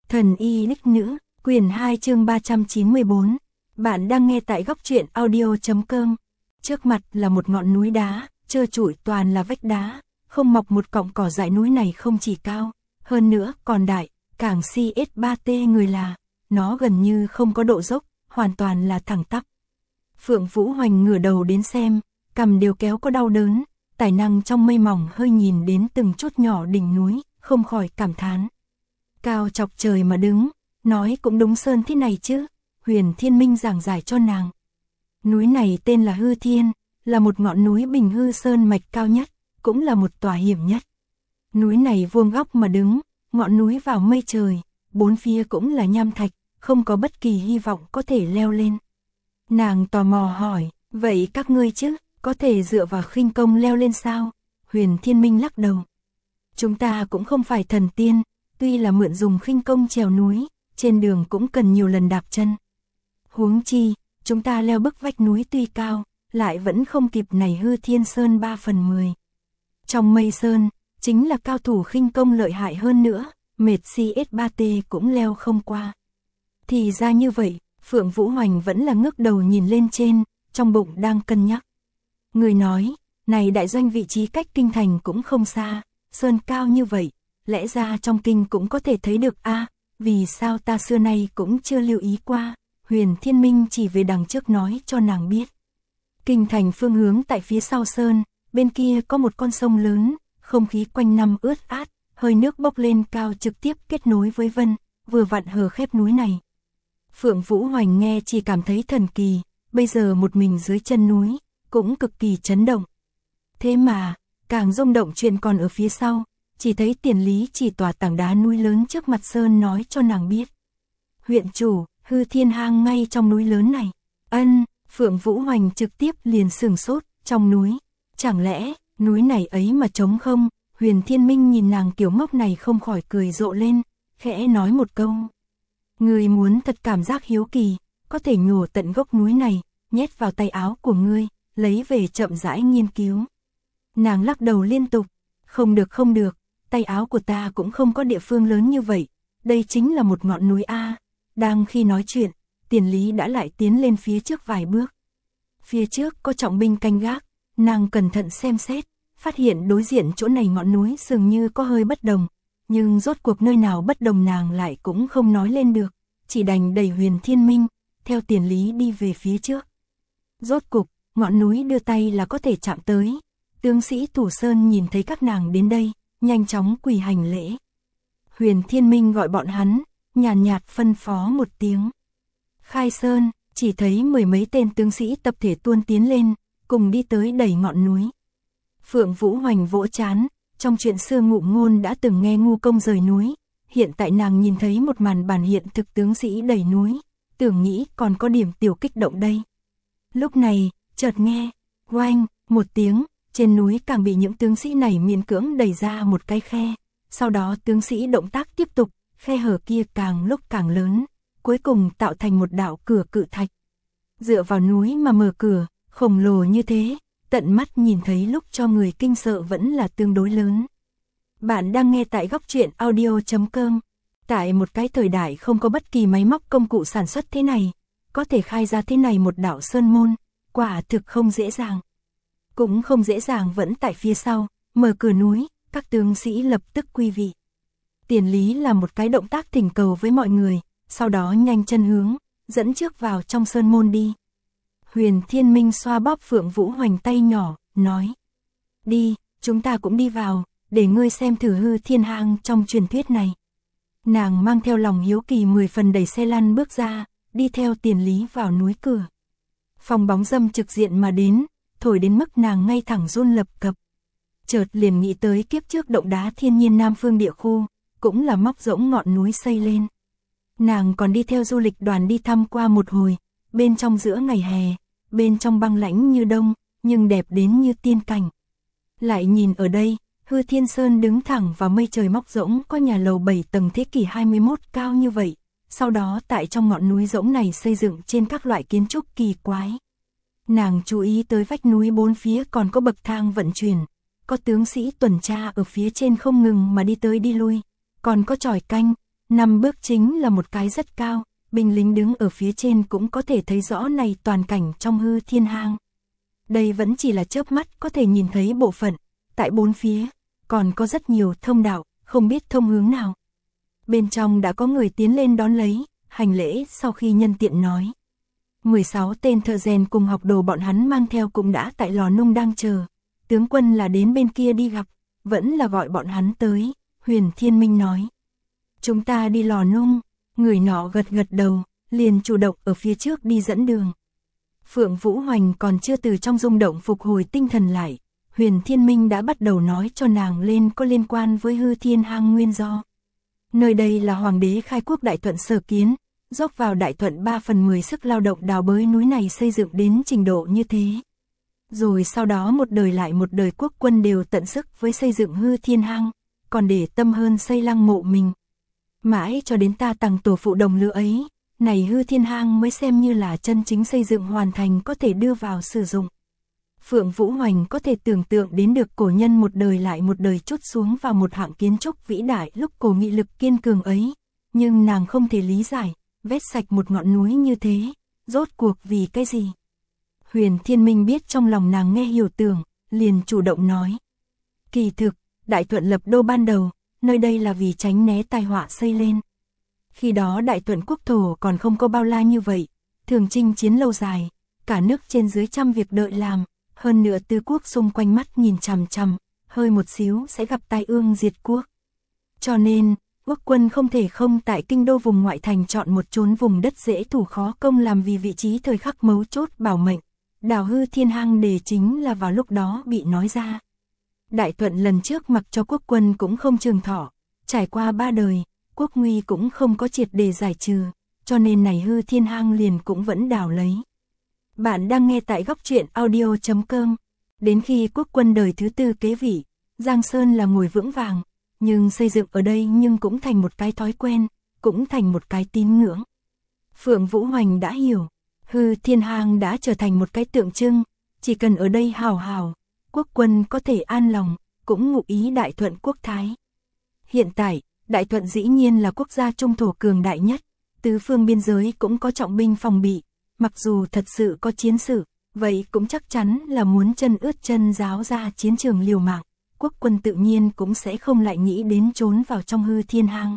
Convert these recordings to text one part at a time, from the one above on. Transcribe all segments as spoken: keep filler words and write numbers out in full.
Thần y đích nữ, quyển hai chương ba trăm chín mươi bốn. Bạn đang nghe tại góc truyện audio.com. Trước mặt là một ngọn núi đá, trơ trụi toàn là vách đá, không mọc một cọng cỏ. Dải núi này không chỉ cao, hơn nữa còn đại, càng xê ét ba T người là, nó gần như không có độ dốc, hoàn toàn là thẳng tắp. Phượng Vũ Hoành ngửa đầu đến xem, cằm đều kéo có đau đớn, tài năng trong mây mỏng hơi nhìn đến từng chút nhỏ đỉnh núi, không khỏi cảm thán. Cao chọc trời mà đứng, nói cũng đúng sơn thế này chứ, Huyền Thiên Minh giảng giải cho nàng. Núi này tên là Hư Thiên, là một ngọn núi bình hư sơn mạch cao nhất, cũng là một tòa hiểm nhất. Núi này vuông góc mà đứng, ngọn núi vào mây trời, bốn phía cũng là nham thạch, không có bất kỳ hy vọng có thể leo lên. Nàng tò mò hỏi, vậy các ngươi chứ, có thể dựa vào khinh công leo lên sao? Huyền Thiên Minh lắc đầu. Chúng ta cũng không phải thần tiên, tuy là mượn dùng khinh công trèo núi, trên đường cũng cần nhiều lần đạp chân. Huống chi, chúng ta leo bức vách núi tuy cao, lại vẫn không kịp này Hư Thiên Sơn ba phần mười. Trong mây sơn, chính là cao thủ khinh công lợi hại hơn nữa, mệt xê ét ba T cũng leo không qua. Thì ra như vậy, Phượng Vũ Hoành vẫn là ngước đầu nhìn lên trên, trong bụng đang cân nhắc. Người nói, này đại doanh vị trí cách kinh thành cũng không xa, sơn cao như vậy, lẽ ra trong kinh cũng có thể thấy được a, à, vì sao ta xưa nay cũng chưa lưu ý qua. Huyền Thiên Minh chỉ về đằng trước nói cho nàng biết. Kinh thành phương hướng tại phía sau sơn, bên kia có một con sông lớn, không khí quanh năm ướt át, hơi nước bốc lên cao trực tiếp kết nối với vân, vừa vặn hở khép núi này. Phượng Vũ Hoành nghe chỉ cảm thấy thần kỳ, bây giờ một mình dưới chân núi, cũng cực kỳ chấn động. Thế mà, càng rung động chuyện còn ở phía sau, chỉ thấy Tiền Lý chỉ tòa tảng đá núi lớn trước mặt sơn nói cho nàng biết. Huyện chủ, Hư Thiên hang ngay trong núi lớn này. Ân, Phượng Vũ Hoành trực tiếp liền sửng sốt, trong núi. Chẳng lẽ, núi này ấy mà trống không? Huyền Thiên Minh nhìn nàng kiểu mốc này không khỏi cười rộ lên, khẽ nói một câu. Ngươi muốn thật cảm giác hiếu kỳ, có thể nhổ tận gốc núi này, nhét vào tay áo của ngươi, lấy về chậm rãi nghiên cứu. Nàng lắc đầu liên tục, không được không được, tay áo của ta cũng không có địa phương lớn như vậy, đây chính là một ngọn núi A. Đang khi nói chuyện, Tiền Lý đã lại tiến lên phía trước vài bước. Phía trước có trọng binh canh gác, nàng cẩn thận xem xét, phát hiện đối diện chỗ này ngọn núi dường như có hơi bất đồng, nhưng rốt cuộc nơi nào bất đồng nàng lại cũng không nói lên được, chỉ đành đẩy Huyền Thiên Minh, theo Tiền Lý đi về phía trước. Rốt cục, ngọn núi đưa tay là có thể chạm tới. Tướng sĩ Thủ Sơn nhìn thấy các nàng đến đây, nhanh chóng quỳ hành lễ. Huyền Thiên Minh gọi bọn hắn, nhàn nhạt phân phó một tiếng. Khai Sơn, chỉ thấy mười mấy tên tướng sĩ tập thể tuôn tiến lên, cùng đi tới đẩy ngọn núi. Phượng Vũ Hoành vỗ chán, trong chuyện xưa Ngụ Ngôn đã từng nghe ngu công rời núi, hiện tại nàng nhìn thấy một màn bản hiện thực tướng sĩ đẩy núi, tưởng nghĩ còn có điểm tiểu kích động đây. Lúc này, chợt nghe, oanh, một tiếng, trên núi càng bị những tướng sĩ này miễn cưỡng đẩy ra một cái khe, sau đó tướng sĩ động tác tiếp tục, khe hở kia càng lúc càng lớn, cuối cùng tạo thành một đạo cửa cự thạch. Dựa vào núi mà mở cửa, khổng lồ như thế, tận mắt nhìn thấy lúc cho người kinh sợ vẫn là tương đối lớn. Bạn đang nghe tại góc truyện audio.com. Tại một cái thời đại không có bất kỳ máy móc công cụ sản xuất thế này, có thể khai ra thế này một đạo sơn môn, quả thực không dễ dàng. Cũng không dễ dàng vẫn tại phía sau, mở cửa núi, các tướng sĩ lập tức quy vị. Tiền Lý là một cái động tác thỉnh cầu với mọi người, sau đó nhanh chân hướng, dẫn trước vào trong sơn môn đi. Huyền Thiên Minh xoa bóp Phượng Vũ Hoành tay nhỏ, nói. Đi, chúng ta cũng đi vào, để ngươi xem thử Hư Thiên hang trong truyền thuyết này. Nàng mang theo lòng hiếu kỳ mười phần đẩy xe lăn bước ra, đi theo Tiền Lý vào núi cửa. Phong bóng dâm trực diện mà đến, thổi đến mức nàng ngay thẳng run lập cập. Chợt liền nghĩ tới kiếp trước động đá thiên nhiên Nam Phương địa khu, cũng là móc rỗng ngọn núi xây lên. Nàng còn đi theo du lịch đoàn đi thăm qua một hồi, bên trong giữa ngày hè, bên trong băng lãnh như đông, nhưng đẹp đến như tiên cảnh. Lại nhìn ở đây, Hư Thiên Sơn đứng thẳng vào mây trời móc rỗng có nhà lầu bảy tầng thế kỷ hai mươi mốt cao như vậy, sau đó tại trong ngọn núi rỗng này xây dựng trên các loại kiến trúc kỳ quái. Nàng chú ý tới vách núi bốn phía còn có bậc thang vận chuyển, có tướng sĩ tuần tra ở phía trên không ngừng mà đi tới đi lui, còn có chòi canh, Năm bước chính là một cái rất cao, binh lính đứng ở phía trên cũng có thể thấy rõ này toàn cảnh trong hư thiên hang. Đây vẫn chỉ là chớp mắt có thể nhìn thấy bộ phận, tại bốn phía, còn có rất nhiều thông đạo, không biết thông hướng nào. Bên trong đã có người tiến lên đón lấy, hành lễ sau khi nhân tiện nói. mười sáu tên thợ rèn cùng học đồ bọn hắn mang theo cũng đã tại lò nung đang chờ. Tướng quân là đến bên kia đi gặp, vẫn là gọi bọn hắn tới, Huyền Thiên Minh nói. Chúng ta đi lò nung, người nọ gật gật đầu, liền chủ động ở phía trước đi dẫn đường. Phượng Vũ Hoành còn chưa từ trong rung động phục hồi tinh thần lại, Huyền Thiên Minh đã bắt đầu nói cho nàng lên có liên quan với hư thiên hang nguyên do. Nơi đây là hoàng đế khai quốc Đại Thuận sở kiến, dốc vào Đại Thuận ba phần mười sức lao động đào bới núi này xây dựng đến trình độ như thế. Rồi sau đó một đời lại một đời quốc quân đều tận sức với xây dựng hư thiên hang, còn để tâm hơn xây lăng mộ mình. Mãi cho đến ta Tằng tổ phụ đồng lứa ấy, này hư thiên hang mới xem như là chân chính xây dựng hoàn thành có thể đưa vào sử dụng. Phượng Vũ Hoành có thể tưởng tượng đến được cổ nhân một đời lại một đời trút xuống vào một hạng kiến trúc vĩ đại lúc cổ nghị lực kiên cường ấy, nhưng nàng không thể lý giải, vét sạch một ngọn núi như thế, rốt cuộc vì cái gì? Huyền Thiên Minh biết trong lòng nàng nghe hiểu tưởng, liền chủ động nói. Kỳ thực, Đại Thuận lập đô ban đầu, nơi đây là vì tránh né tai họa xây lên. Khi đó Đại Thuận quốc thổ còn không có bao la như vậy, thường chinh chiến lâu dài, cả nước trên dưới trăm việc đợi làm, hơn nữa tứ quốc xung quanh mắt nhìn chằm chằm, hơi một xíu sẽ gặp tai ương diệt quốc. Cho nên, quốc quân không thể không tại kinh đô vùng ngoại thành chọn một chốn vùng đất dễ thủ khó công làm vì vị trí thời khắc mấu chốt bảo mệnh. Đào hư thiên hang đề chính là vào lúc đó bị nói ra. Đại Thuận lần trước mặc cho quốc quân cũng không trường thọ, trải qua ba đời, quốc nguy cũng không có triệt để giải trừ, cho nên này hư thiên hang liền cũng vẫn đào lấy. Bạn đang nghe tại góc truyện audio chấm com. Đến khi quốc quân đời thứ tư kế vị, Giang Sơn là ngồi vững vàng, nhưng xây dựng ở đây nhưng cũng thành một cái thói quen, cũng thành một cái tín ngưỡng. Phượng Vũ Hoành đã hiểu, hư thiên hang đã trở thành một cái tượng trưng, chỉ cần ở đây hào hào, quốc quân có thể an lòng, cũng ngụ ý Đại Thuận quốc thái. Hiện tại, Đại Thuận dĩ nhiên là quốc gia trung thổ cường đại nhất, tứ phương biên giới cũng có trọng binh phòng bị, mặc dù thật sự có chiến sự, vậy cũng chắc chắn là muốn chân ướt chân ráo ra chiến trường liều mạng, quốc quân tự nhiên cũng sẽ không lại nghĩ đến trốn vào trong hư thiên hang.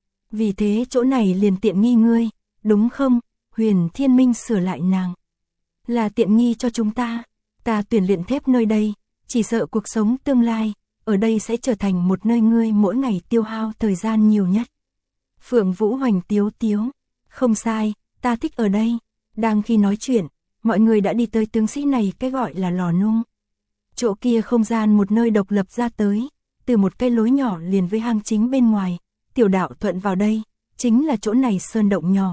Vì thế chỗ này liền tiện nghi ngươi, đúng không? Huyền Thiên Minh sửa lại nàng. Là tiện nghi cho chúng ta, ta tuyển luyện thép nơi đây, chỉ sợ cuộc sống tương lai, ở đây sẽ trở thành một nơi ngươi mỗi ngày tiêu hao thời gian nhiều nhất. Phượng Vũ Hoành tiếu tiếu, không sai, ta thích ở đây. Đang khi nói chuyện, mọi người đã đi tới tướng sĩ này cái gọi là lò nung. Chỗ kia không gian một nơi độc lập ra tới, từ một cái lối nhỏ liền với hang chính bên ngoài, tiểu đạo thuận vào đây, chính là chỗ này sơn động nhỏ.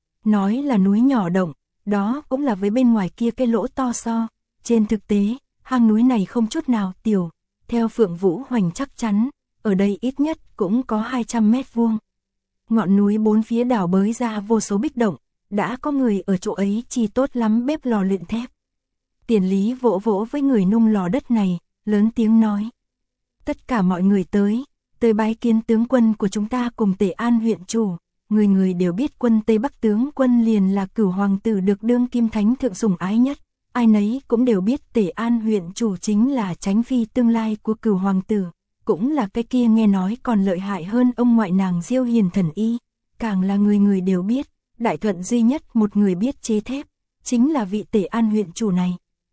Nói là núi nhỏ động, đó cũng là với bên ngoài kia cái lỗ to so, trên thực tế, hang núi này không chút nào tiểu, theo Phượng Vũ Hoành chắc chắn, ở đây ít nhất cũng có hai trăm mét vuông. Ngọn núi bốn phía đảo bới ra vô số bích động, đã có người ở chỗ ấy chi tốt lắm bếp lò luyện thép. Tiền Lý vỗ vỗ với người nung lò đất này, lớn tiếng nói. Tất cả mọi người tới, tới bái kiến tướng quân của chúng ta cùng Tề An huyện chủ, người người đều biết quân Tây Bắc tướng quân liền là Cửu hoàng tử được đương kim thánh thượng sủng ái nhất, ai nấy cũng đều biết Tề An huyện chủ chính là Chánh phi tương lai của Cửu hoàng tử, cũng là cái kia nghe nói còn lợi hại hơn ông ngoại nàng Diêu Hiền thần y, càng là người người đều biết. Đại Thuận duy nhất một người biết chế thép, chính là vị Tề An huyện chủ này.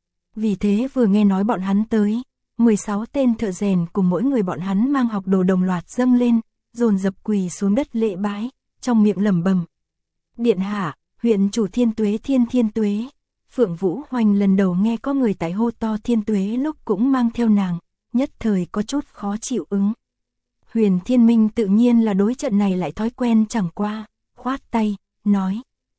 Vì thế vừa nghe nói bọn hắn tới, mười sáu tên thợ rèn cùng mỗi người bọn hắn mang học đồ đồng loạt dâng lên, dồn dập quỳ xuống đất lễ bái, trong miệng lẩm bẩm. Điện hạ, huyện chủ thiên tuế thiên thiên tuế. Phượng Vũ Hoành lần đầu nghe có người tại hô to thiên tuế lúc cũng mang theo nàng, nhất thời có chút khó chịu ứng. Huyền Thiên Minh tự nhiên là đối trận này lại thói quen chẳng qua, khoát tay, nói.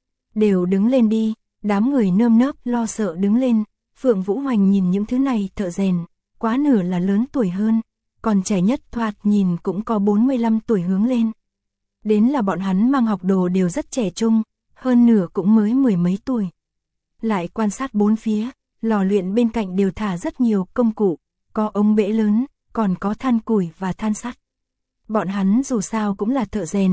Đều đứng lên đi, đám người nơm nớp lo sợ đứng lên, Phượng Vũ Hoành nhìn những thứ này thợ rèn, quá nửa là lớn tuổi hơn, còn trẻ nhất thoạt nhìn cũng có bốn mươi lăm tuổi hướng lên. Đến là bọn hắn mang học đồ đều rất trẻ trung, hơn nửa cũng mới mười mấy tuổi. Lại quan sát bốn phía, lò luyện bên cạnh đều thả rất nhiều công cụ, có ống bể lớn, còn có than củi và than sắt. Bọn hắn dù sao cũng là thợ rèn,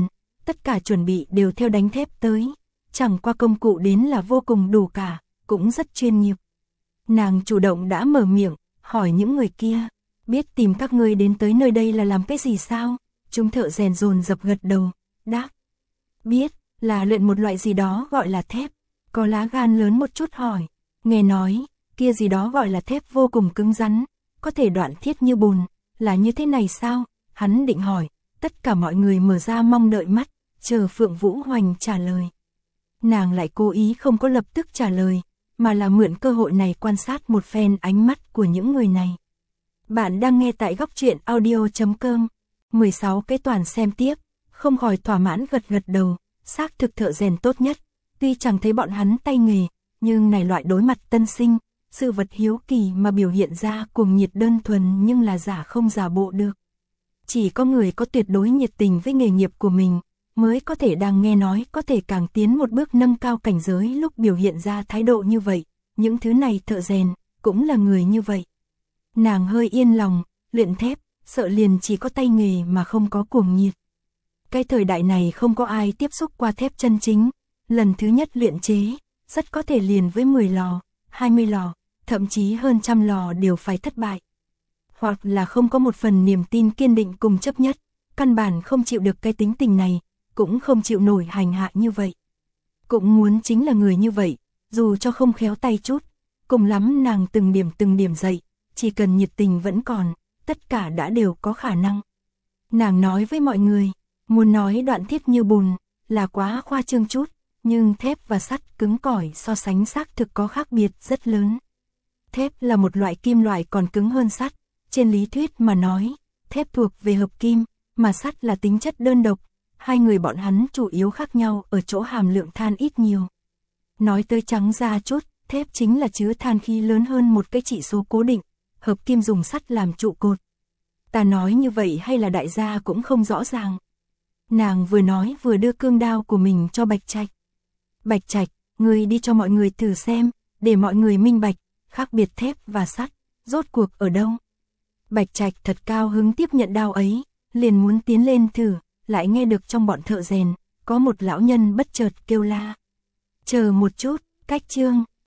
tất cả chuẩn bị đều theo đánh thép tới, chẳng qua công cụ đến là vô cùng đủ cả, cũng rất chuyên nghiệp. Nàng chủ động đã mở miệng, hỏi những người kia, biết tìm các ngươi đến tới nơi đây là làm cái gì sao? Chúng thợ rèn dồn dập gật đầu, đáp, biết, là luyện một loại gì đó gọi là thép. Có lá gan lớn một chút hỏi, nghe nói, kia gì đó gọi là thép vô cùng cứng rắn, có thể đoạn thiết như bùn, là như thế này sao? Hắn định hỏi, tất cả mọi người mở ra mong đợi mắt, chờ Phượng Vũ Hoành trả lời. Nàng lại cố ý không có lập tức trả lời, mà là mượn cơ hội này quan sát một phen ánh mắt của những người này. Bạn đang nghe tại góc truyện audio chấm com, mười sáu cái toàn xem tiếp, không khỏi thỏa mãn gật gật đầu, xác thực thợ rèn tốt nhất, tuy chẳng thấy bọn hắn tay nghề, nhưng này loại đối mặt tân sinh, sự vật hiếu kỳ mà biểu hiện ra cuồng nhiệt đơn thuần nhưng là giả không giả bộ được. Chỉ có người có tuyệt đối nhiệt tình với nghề nghiệp của mình, mới có thể đang nghe nói có thể càng tiến một bước nâng cao cảnh giới lúc biểu hiện ra thái độ như vậy, những thứ này thợ rèn, cũng là người như vậy. Nàng hơi yên lòng, luyện thép, sợ liền chỉ có tay nghề mà không có cuồng nhiệt. Cái thời đại này không có ai tiếp xúc qua thép chân chính, lần thứ nhất luyện chế, rất có thể liền với mười lò, hai mươi lò, thậm chí hơn trăm lò đều phải thất bại. Hoặc là không có một phần niềm tin kiên định cùng chấp nhất, căn bản không chịu được cái tính tình này, cũng không chịu nổi hành hạ như vậy. Cũng muốn chính là người như vậy, dù cho không khéo tay chút, cùng lắm nàng từng điểm từng điểm dậy, chỉ cần nhiệt tình vẫn còn, tất cả đã đều có khả năng. Nàng nói với mọi người, muốn nói đoạn thiết như bùn, là quá khoa trương chút, nhưng thép và sắt cứng cỏi so sánh xác thực có khác biệt rất lớn. Thép là một loại kim loại còn cứng hơn sắt, trên lý thuyết mà nói, thép thuộc về hợp kim, mà sắt là tính chất đơn độc, hai người bọn hắn chủ yếu khác nhau ở chỗ hàm lượng than ít nhiều. Nói tới trắng ra chút, thép chính là chứa than khí lớn hơn một cái chỉ số cố định, hợp kim dùng sắt làm trụ cột. Ta nói như vậy hay là đại gia cũng không rõ ràng. Nàng vừa nói vừa đưa cương đao của mình cho Bạch Trạch. Bạch Trạch, ngươi đi cho mọi người thử xem, để mọi người minh bạch, khác biệt thép và sắt, rốt cuộc ở đâu. Bạch Trạch thật cao hứng tiếp nhận đao ấy, liền muốn tiến lên thử, lại nghe được trong bọn thợ rèn, có một lão nhân bất chợt kêu la. Chờ một chút, cách chương.